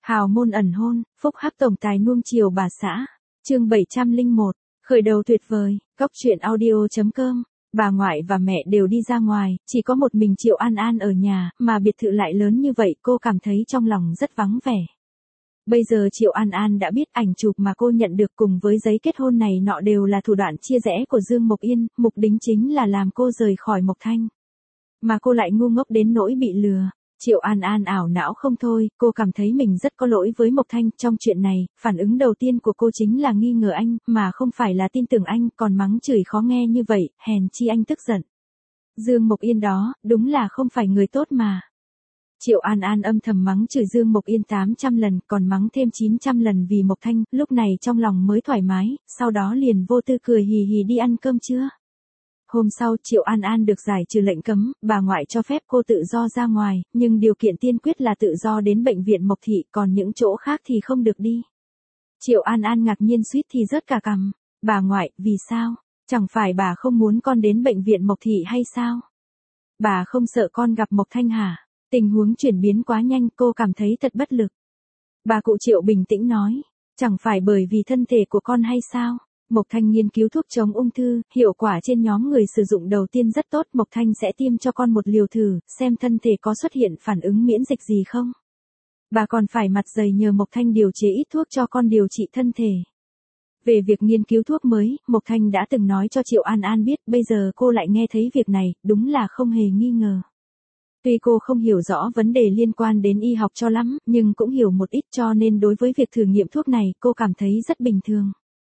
Hào môn ẩn hôn, phúc hắc tổng tài nuông chiều bà xã. Chương 701, khởi đầu tuyệt vời, góc truyện audio.com. Bà ngoại và mẹ đều đi ra ngoài, chỉ có một mình Triệu An An ở nhà, mà biệt thự lại lớn như vậy, cô cảm thấy trong lòng rất vắng vẻ. Bây giờ Triệu An An đã biết ảnh chụp mà cô nhận được cùng với giấy kết hôn này nọ đều là thủ đoạn chia rẽ của Dương Mộc Yên, mục đích chính là làm cô rời khỏi Mộc Thanh. Mà cô lại ngu ngốc đến nỗi bị lừa. Triệu An An ảo não không thôi, cô cảm thấy mình rất có lỗi với Mộc Thanh trong chuyện này, phản ứng đầu tiên của cô chính là nghi ngờ anh, mà không phải là tin tưởng anh, còn mắng chửi khó nghe như vậy, hèn chi anh tức giận. Dương Mộc Yên đó, đúng là không phải người tốt mà. Triệu An An âm thầm mắng chửi Dương Mộc Yên 800 lần, còn mắng thêm 900 lần vì Mộc Thanh, lúc này trong lòng mới thoải mái, sau đó liền vô tư cười hì hì đi ăn cơm trưa. Hôm sau Triệu An An được giải trừ lệnh cấm, bà ngoại cho phép cô tự do ra ngoài, nhưng điều kiện tiên quyết là tự do đến bệnh viện Mộc Thị, còn những chỗ khác thì không được đi. Triệu An An ngạc nhiên suýt thì rớt cả cằm. Bà ngoại, vì sao? Chẳng phải bà không muốn con đến bệnh viện Mộc Thị hay sao? Bà không sợ con gặp Mộc Thanh hả? Tình huống chuyển biến quá nhanh, cô cảm thấy thật bất lực. Bà cụ Triệu bình tĩnh nói, chẳng phải bởi vì thân thể của con hay sao? Mộc Thanh nghiên cứu thuốc chống ung thư, hiệu quả trên nhóm người sử dụng đầu tiên rất tốt, Mộc Thanh sẽ tiêm cho con một liều thử, xem thân thể có xuất hiện phản ứng miễn dịch gì không. Bà còn phải mặt dày nhờ Mộc Thanh điều chế ít thuốc cho con điều trị thân thể. Về việc nghiên cứu thuốc mới, Mộc Thanh đã từng nói cho Triệu An An biết, bây giờ cô lại nghe thấy việc này, đúng là không hề nghi ngờ. Tuy cô không hiểu rõ vấn đề liên quan đến y học cho lắm, nhưng cũng hiểu một ít cho nên đối với việc thử nghiệm thuốc này, cô cảm thấy rất bình thường.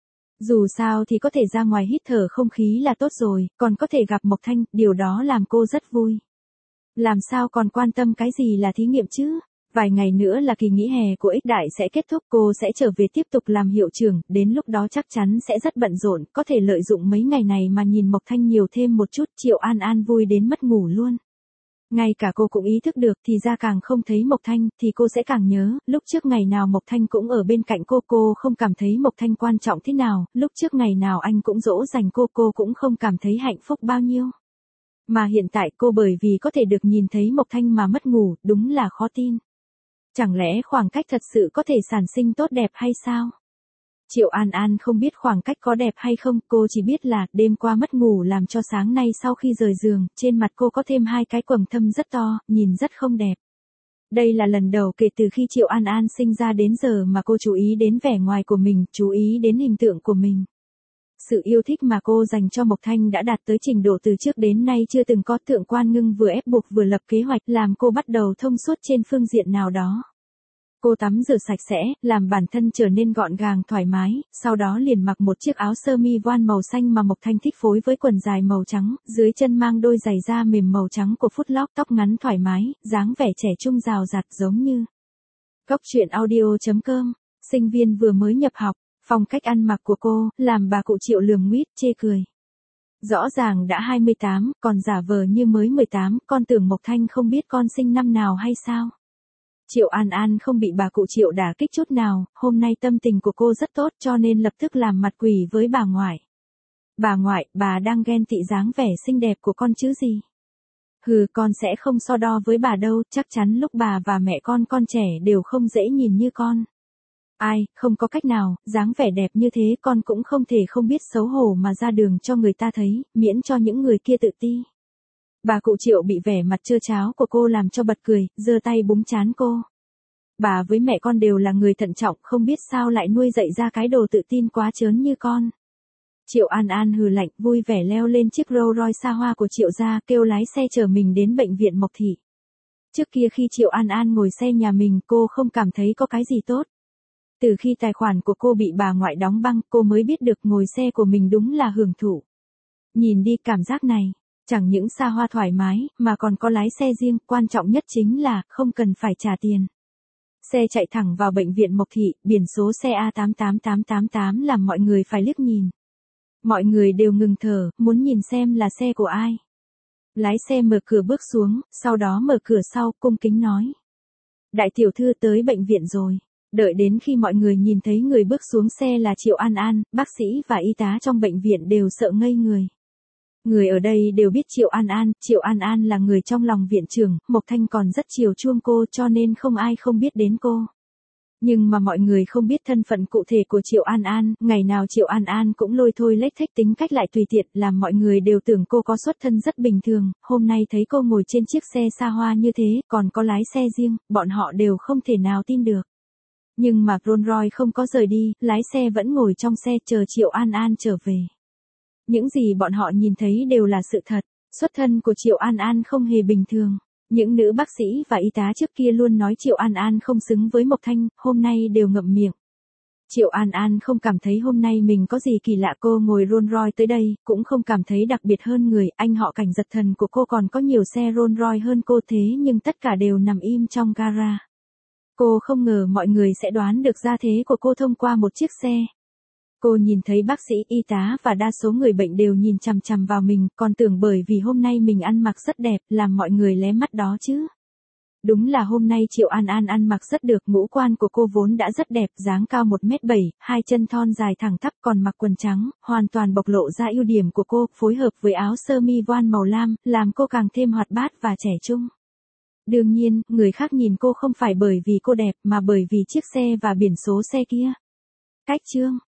Dù sao thì có thể ra ngoài hít thở không khí là tốt rồi, còn có thể gặp Mộc Thanh, điều đó làm cô rất vui. Làm sao còn quan tâm cái gì là thí nghiệm chứ? Vài ngày nữa là kỳ nghỉ hè của Ích Đại sẽ kết thúc, cô sẽ trở về tiếp tục làm hiệu trưởng, đến lúc đó chắc chắn sẽ rất bận rộn, có thể lợi dụng mấy ngày này mà nhìn Mộc Thanh nhiều thêm một chút. Triệu An An vui đến mất ngủ luôn. Ngay cả cô cũng ý thức được, thì ra càng không thấy Mộc Thanh, thì cô sẽ càng nhớ, lúc trước ngày nào Mộc Thanh cũng ở bên cạnh cô không cảm thấy Mộc Thanh quan trọng thế nào, lúc trước ngày nào anh cũng dỗ dành cô cũng không cảm thấy hạnh phúc bao nhiêu. Mà hiện tại cô bởi vì có thể được nhìn thấy Mộc Thanh mà mất ngủ, đúng là khó tin. Chẳng lẽ khoảng cách thật sự có thể sản sinh tốt đẹp hay sao? Triệu An An không biết khoảng cách có đẹp hay không, cô chỉ biết là đêm qua mất ngủ làm cho sáng nay sau khi rời giường, trên mặt cô có thêm 2 cái quầng thâm rất to, nhìn rất không đẹp. Đây là lần đầu kể từ khi Triệu An An sinh ra đến giờ mà cô chú ý đến vẻ ngoài của mình, chú ý đến hình tượng của mình. Sự yêu thích mà cô dành cho Mộc Thanh đã đạt tới trình độ từ trước đến nay chưa từng có. Thượng Quan Ngưng vừa ép buộc vừa lập kế hoạch làm cô bắt đầu thông suốt trên phương diện nào đó. Cô tắm rửa sạch sẽ, làm bản thân trở nên gọn gàng thoải mái, sau đó liền mặc một chiếc áo sơ mi voan màu xanh mà Mộc Thanh thích phối với quần dài màu trắng, dưới chân mang đôi giày da mềm màu trắng của Footlock, tóc ngắn thoải mái, dáng vẻ trẻ trung rào rạt giống như. Góc truyện audio.com, sinh viên vừa mới nhập học, phong cách ăn mặc của cô, làm bà cụ Triệu lườm nguýt, chê cười. Rõ ràng đã 28, còn giả vờ như mới 18, con tưởng Mộc Thanh không biết con sinh năm nào hay sao? Triệu An An không bị bà cụ Triệu đả kích chút nào, hôm nay tâm tình của cô rất tốt cho nên lập tức làm mặt quỷ với bà ngoại. Bà ngoại, bà đang ghen tị dáng vẻ xinh đẹp của con chứ gì? Hừ, con sẽ không so đo với bà đâu, chắc chắn lúc bà và mẹ con trẻ đều không dễ nhìn như con. Ai, không có cách nào, dáng vẻ đẹp như thế con cũng không thể không biết xấu hổ mà ra đường cho người ta thấy, miễn cho những người kia tự ti. Bà cụ Triệu bị vẻ mặt trơ tráo của cô làm cho bật cười, giơ tay búng trán cô. Bà với mẹ con đều là người thận trọng, không biết sao lại nuôi dạy ra cái đồ tự tin quá trớn như con. Triệu An An hừ lạnh, vui vẻ leo lên chiếc Rolls Royce xa hoa của Triệu gia, kêu lái xe chở mình đến bệnh viện Mộc Thị. Trước kia khi Triệu An An ngồi xe nhà mình, cô không cảm thấy có cái gì tốt. Từ khi tài khoản của cô bị bà ngoại đóng băng, cô mới biết được ngồi xe của mình đúng là hưởng thụ. Nhìn đi cảm giác này. Chẳng những xa hoa thoải mái, mà còn có lái xe riêng, quan trọng nhất chính là, không cần phải trả tiền. Xe chạy thẳng vào bệnh viện Mộc Thị, biển số xe A88888 làm mọi người phải liếc nhìn. Mọi người đều ngừng thở, muốn nhìn xem là xe của ai. Lái xe mở cửa bước xuống, sau đó mở cửa sau, cung kính nói. Đại tiểu thư tới bệnh viện rồi. Đợi đến khi mọi người nhìn thấy người bước xuống xe là Triệu An An, bác sĩ và y tá trong bệnh viện đều sợ ngây người. Người ở đây đều biết Triệu An An là người trong lòng viện trưởng, Mộc Thanh còn rất chiều chuông cô cho nên không ai không biết đến cô. Nhưng mà mọi người không biết thân phận cụ thể của Triệu An An, ngày nào Triệu An An cũng lôi thôi lếch thếch tính cách lại tùy tiện, làm mọi người đều tưởng cô có xuất thân rất bình thường, hôm nay thấy cô ngồi trên chiếc xe xa hoa như thế, còn có lái xe riêng, bọn họ đều không thể nào tin được. Nhưng mà Rolls Royce không có rời đi, lái xe vẫn ngồi trong xe chờ Triệu An An trở về. Những gì bọn họ nhìn thấy đều là sự thật, xuất thân của Triệu An An không hề bình thường. Những nữ bác sĩ và y tá trước kia luôn nói Triệu An An không xứng với Mộc Thanh, hôm nay đều ngậm miệng. Triệu An An không cảm thấy hôm nay mình có gì kỳ lạ, cô ngồi Rolls Royce tới đây, cũng không cảm thấy đặc biệt hơn người, anh họ Cảnh Giật Thần của cô còn có nhiều xe Rolls Royce hơn cô thế nhưng tất cả đều nằm im trong gara. Cô không ngờ mọi người sẽ đoán được gia thế của cô thông qua một chiếc xe. Cô nhìn thấy bác sĩ, y tá và đa số người bệnh đều nhìn chằm chằm vào mình, còn tưởng bởi vì hôm nay mình ăn mặc rất đẹp, làm mọi người lé mắt đó chứ. Đúng là hôm nay Triệu An An ăn mặc rất được, ngũ quan của cô vốn đã rất đẹp, dáng cao 1m7, hai chân thon dài thẳng tắp còn mặc quần trắng, hoàn toàn bộc lộ ra ưu điểm của cô, phối hợp với áo sơ mi voan màu lam, làm cô càng thêm hoạt bát và trẻ trung. Đương nhiên, người khác nhìn cô không phải bởi vì cô đẹp mà bởi vì chiếc xe và biển số xe kia. Cách chương